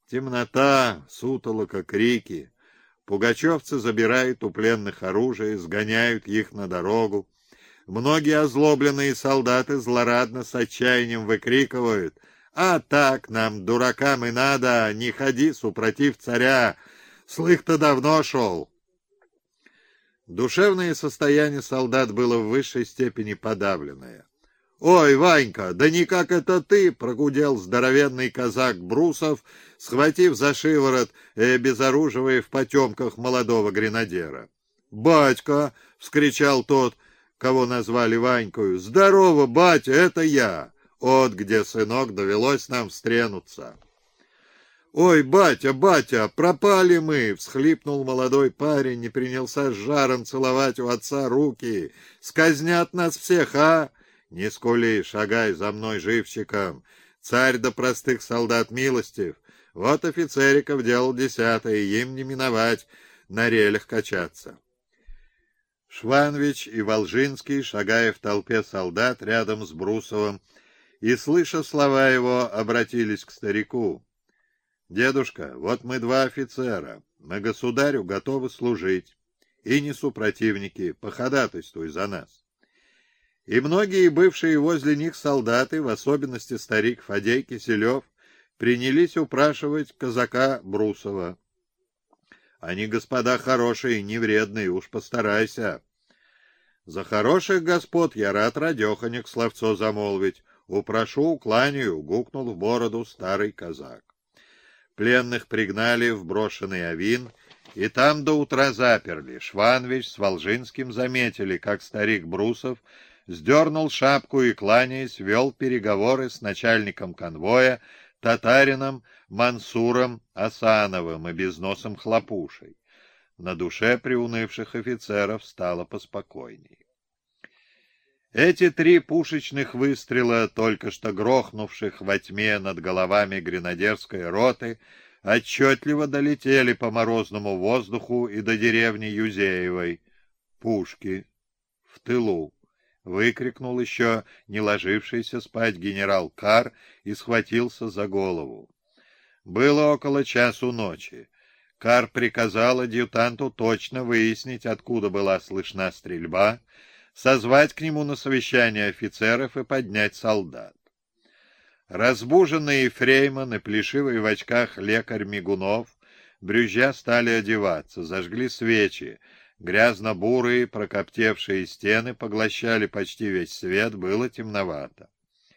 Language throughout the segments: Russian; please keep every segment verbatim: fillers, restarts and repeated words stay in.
Темнота, сутолока, крики. Пугачевцы забирают у пленных оружие, сгоняют их на дорогу. Многие озлобленные солдаты злорадно с отчаянием выкрикивают: «А так нам, дуракам, и надо, не ходи, супротив царя, слых-то давно шел». Душевное состояние солдат было в высшей степени подавленное. «Ой, Ванька, да никак это ты!» — прогудел здоровенный казак Брусов, схватив за шиворот и обезоруживая в потемках молодого гренадера. «Батька!» — вскричал тот, кого назвали Ванькою. «Здорово, батя, это я! Вот где, сынок, довелось нам встренуться!» «Ой, батя, батя, пропали мы!» — всхлипнул молодой парень и принялся с жаром целовать у отца руки. «Сказнят нас всех, а?» «Не скули, шагай за мной живчиком. Царь до простых солдат милостив. Вот офицериков делал десятое, им не миновать на релях качаться». Шванович и Волжинский, шагая в толпе солдат рядом с Брусовым, и, слыша слова его, обратились к старику. «Дедушка, вот мы два офицера, мы государю готовы служить, и не супротивники, походатайствуй за нас». И многие бывшие возле них солдаты, в особенности старик Фадей Киселев, принялись упрашивать казака Брусова. «Они, господа, хорошие, не вредные, уж постарайся». «За хороших господ я рад, радеханик, словцо замолвить. Упрошу, укланяю», — гукнул в бороду старый казак. Пленных пригнали в брошенный авин, и там до утра заперли. Шванович с Волжинским заметили, как старик Брусов сдернул шапку и, кланяясь, вел переговоры с начальником конвоя, татарином Мансуром Асановым и безносом Хлопушей. На душе приунывших офицеров стало поспокойней. Эти три пушечных выстрела, только что грохнувших во тьме над головами гренадерской роты, отчетливо долетели по морозному воздуху и до деревни Юзеевой. «Пушки! В тылу!» — выкрикнул еще не ложившийся спать генерал Кар и схватился за голову. Было около часу ночи. Кар приказал адъютанту точно выяснить, откуда была слышна стрельба, созвать к нему на совещание офицеров и поднять солдат. Разбуженный Фрейман и плешивый в очках лекарь Мигунов, брюзжа, стали одеваться, зажгли свечи. Грязно-бурые, прокоптевшие стены поглощали почти весь свет, было темновато.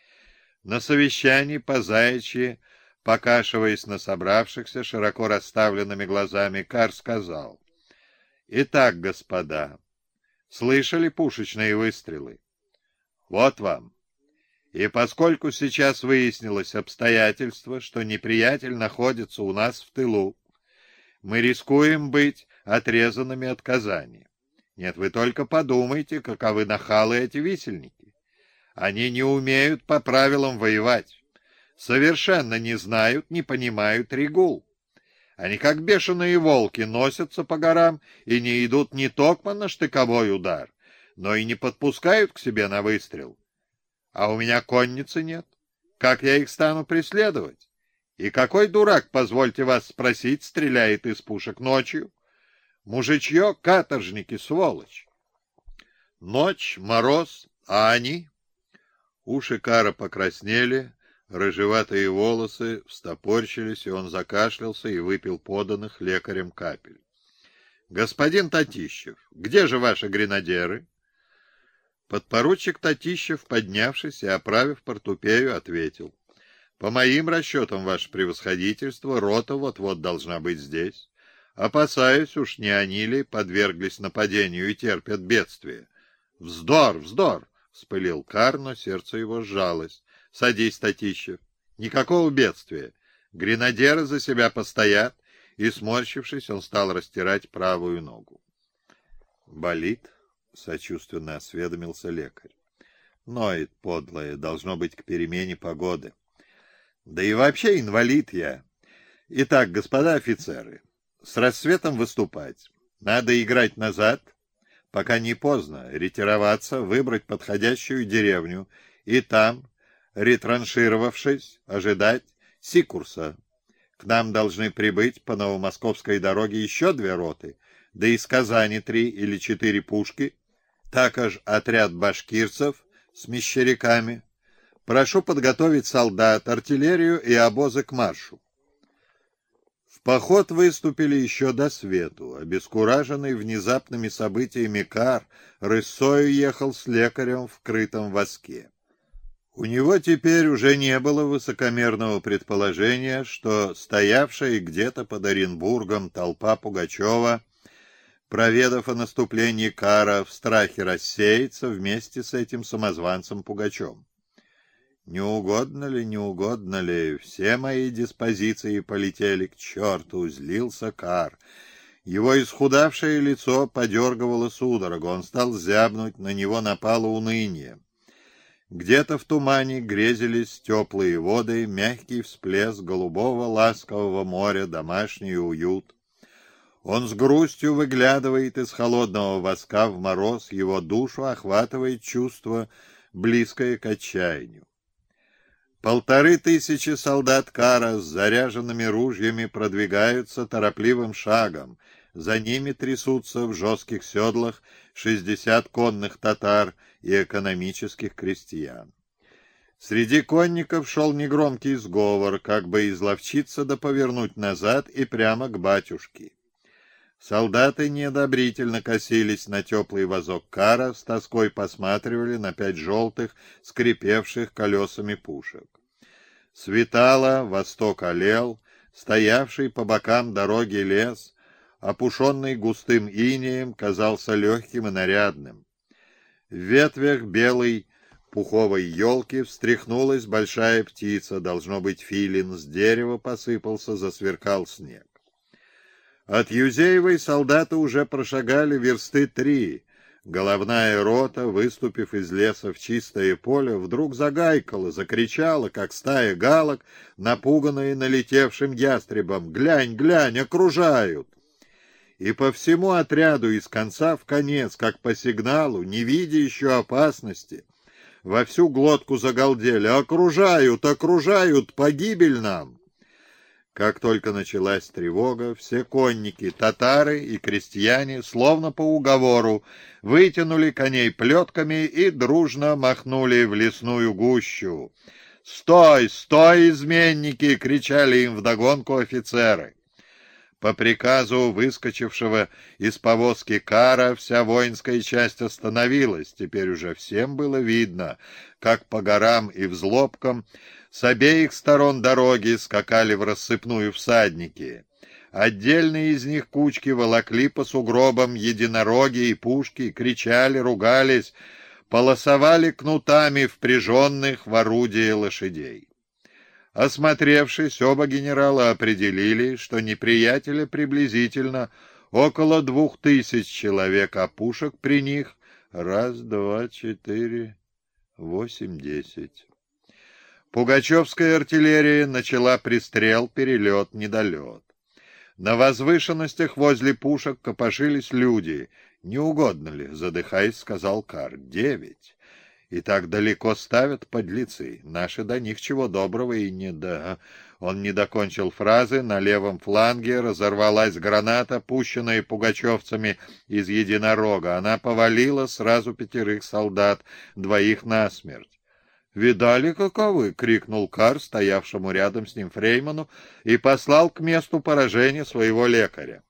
На совещании по-заячьи, покашиваясь на собравшихся, широко расставленными глазами, Кар сказал: «Итак, господа, слышали пушечные выстрелы? Вот вам. И поскольку сейчас выяснилось обстоятельство, что неприятель находится у нас в тылу, мы рискуем быть отрезанными от Казани. Нет, вы только подумайте, каковы нахалы эти висельники. Они не умеют по правилам воевать, совершенно не знают, не понимают регул. Они, как бешеные волки, носятся по горам и не идут не токмо на штыковой удар, но и не подпускают к себе на выстрел. А у меня конницы нет. Как я их стану преследовать? И какой дурак, позвольте вас спросить, стреляет из пушек ночью? Мужичье, каторжники, сволочь. Ночь, мороз, а они?» Уши Кара покраснели, рыжеватые волосы встопорщились, и он закашлялся и выпил поданных лекарем капель. «Господин Татищев, где же ваши гренадеры?» Подпоручик Татищев, поднявшись и оправив портупею, ответил: «По моим расчетам, ваше превосходительство, рота вот-вот должна быть здесь. Опасаюсь, уж не они ли подверглись нападению и терпят бедствие». «Вздор, вздор!» — вспылил Кар, но сердце его сжалось. «Садись, Татищев. Никакого бедствия. Гренадеры за себя постоят». И, сморщившись, он стал растирать правую ногу. «Болит?» — сочувственно осведомился лекарь. «Ноет, подлое, должно быть к перемене погоды. Да и вообще инвалид я. Итак, господа офицеры, с рассветом выступать. Надо играть назад, пока не поздно, ретироваться, выбрать подходящую деревню и там, ретраншировавшись, ожидать Сикурса, К нам должны прибыть по Новомосковской дороге еще две роты, да из Казани три или четыре пушки, також отряд башкирцев с мещеряками. Прошу подготовить солдат, артиллерию и обозы к маршу. В поход выступили еще до свету. Обескураженный внезапными событиями Кар рысою ехал с лекарем в крытом воске. У него теперь уже не было высокомерного предположения, что стоявшая где-то под Оренбургом толпа Пугачева, проведав о наступлении Кара, в страхе рассеется вместе с этим самозванцем Пугачем. Не угодно ли, не угодно ли, все мои диспозиции полетели к черту, злился Кар. Его исхудавшее лицо подергивало судорога, он стал зябнуть, на него напало уныние. Где-то в тумане грезились теплые воды, мягкий всплеск голубого ласкового моря, домашний уют. Он с грустью выглядывает из холодного воска в мороз, его душу охватывает чувство, близкое к отчаянию. Полторы тысячи солдат Кара с заряженными ружьями продвигаются торопливым шагом. За ними трясутся в жестких седлах шестьдесят конных татар и экономических крестьян. Среди конников шел негромкий сговор, как бы изловчиться да повернуть назад и прямо к батюшке. Солдаты неодобрительно косились на теплый вазок Кара, с тоской посматривали на пять желтых, скрипевших колесами пушек. Светало, восток олел, стоявший по бокам дороги лес, опушенный густым инеем, казался легким и нарядным. В ветвях белой пуховой елки встряхнулась большая птица, должно быть филин, с дерева посыпался, засверкал снег. От Юзеевой солдаты уже прошагали версты три. Головная рота, выступив из леса в чистое поле, вдруг загайкала, закричала, как стая галок, напуганная налетевшим ястребом: «Глянь, глянь, окружают!» И по всему отряду из конца в конец, как по сигналу, не видя еще опасности, во всю глотку загалдели: «Окружают, окружают, погибель нам!» Как только началась тревога, все конники, татары и крестьяне, словно по уговору, вытянули коней плетками и дружно махнули в лесную гущу. «Стой, стой, изменники!» — кричали им вдогонку офицеры. По приказу выскочившего из повозки Кара вся воинская часть остановилась. Теперь уже всем было видно, как по горам и взлобкам с обеих сторон дороги скакали в рассыпную всадники. Отдельные из них кучки волокли по сугробам единороги и пушки, кричали, ругались, полосовали кнутами впряженных в орудие лошадей. Осмотревшись, оба генерала определили, что неприятеля приблизительно около двух тысяч человек, а пушек при них раз, два, четыре, восемь, десять. Пугачевская артиллерия начала пристрел, перелет, недолет. На возвышенностях возле пушек копошились люди. «Не угодно ли?» — задыхаясь, сказал Кар. «Девять. И так далеко ставят подлецы. Наши до них чего доброго и не до...» Он не докончил фразы. На левом фланге разорвалась граната, пущенная пугачевцами из единорога. Она повалила сразу пятерых солдат, двоих насмерть. «Видали, каковы?» — крикнул Кар, стоявшему рядом с ним Фрейману, и послал к месту поражения своего лекаря.